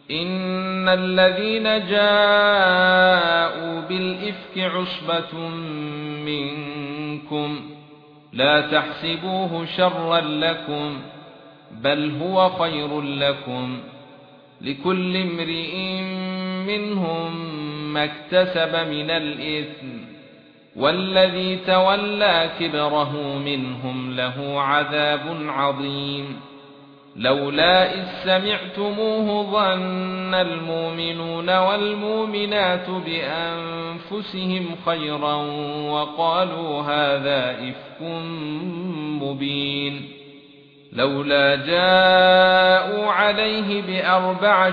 إن الذين جاءوا بالإفك عصبة منكم لا تحسبوه شرا لكم بل هو خير لكم لكل امرئ منهم ما اكتسب من الإثم والذي تولى كبره منهم له عذاب عظيم لولا إذ سمعتموه ظن المؤمنون والمؤمنات بأنفسهم خيرا وقالوا هذا إفك مبين لولا جاءوا عليه بأربع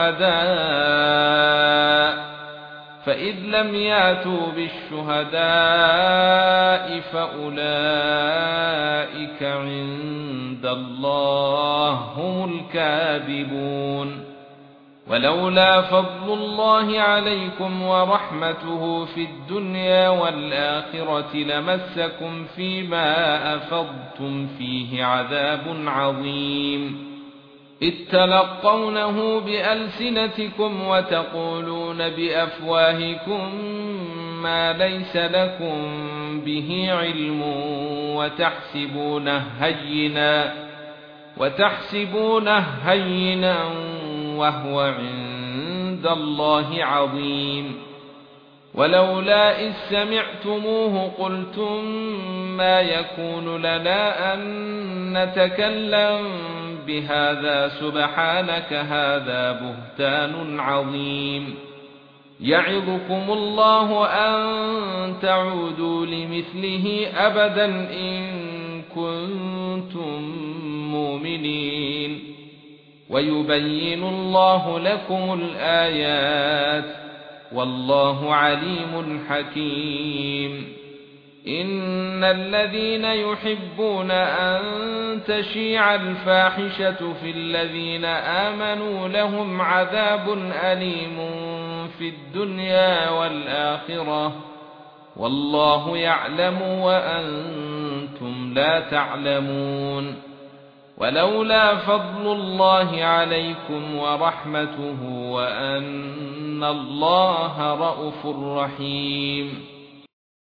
شهداء فإذ لم ياتوا بالشهداء فأولئك عند الله هم الكاذبون ولولا فضل الله عليكم ورحمته في الدنيا والآخرة لمسكم فيما أفضتم فيه عذاب عظيم إذ تلقونه بألسنتكم وتقولون بأفواهكم ما ليس لكم به علم وتحسبونه هينا وهو عند الله عظيم ولولا إذ سمعتموه قلتم ما يكون لنا أن نتكلم بهذا سبحانك هذا بهتان عظيم يعظكم الله أن تعودوا لمثله أبدا إن كنتم مؤمنين ويبين الله لكم الآيات والله عليم حكيم إن الذين يحبون أن تشيع الفاحشة في الذين آمنوا لهم عذاب أليم في الدنيا والآخرة والله يعلم وأنتم لا تعلمون ولولا فضل الله عليكم ورحمته وأن الله رءوف رحيم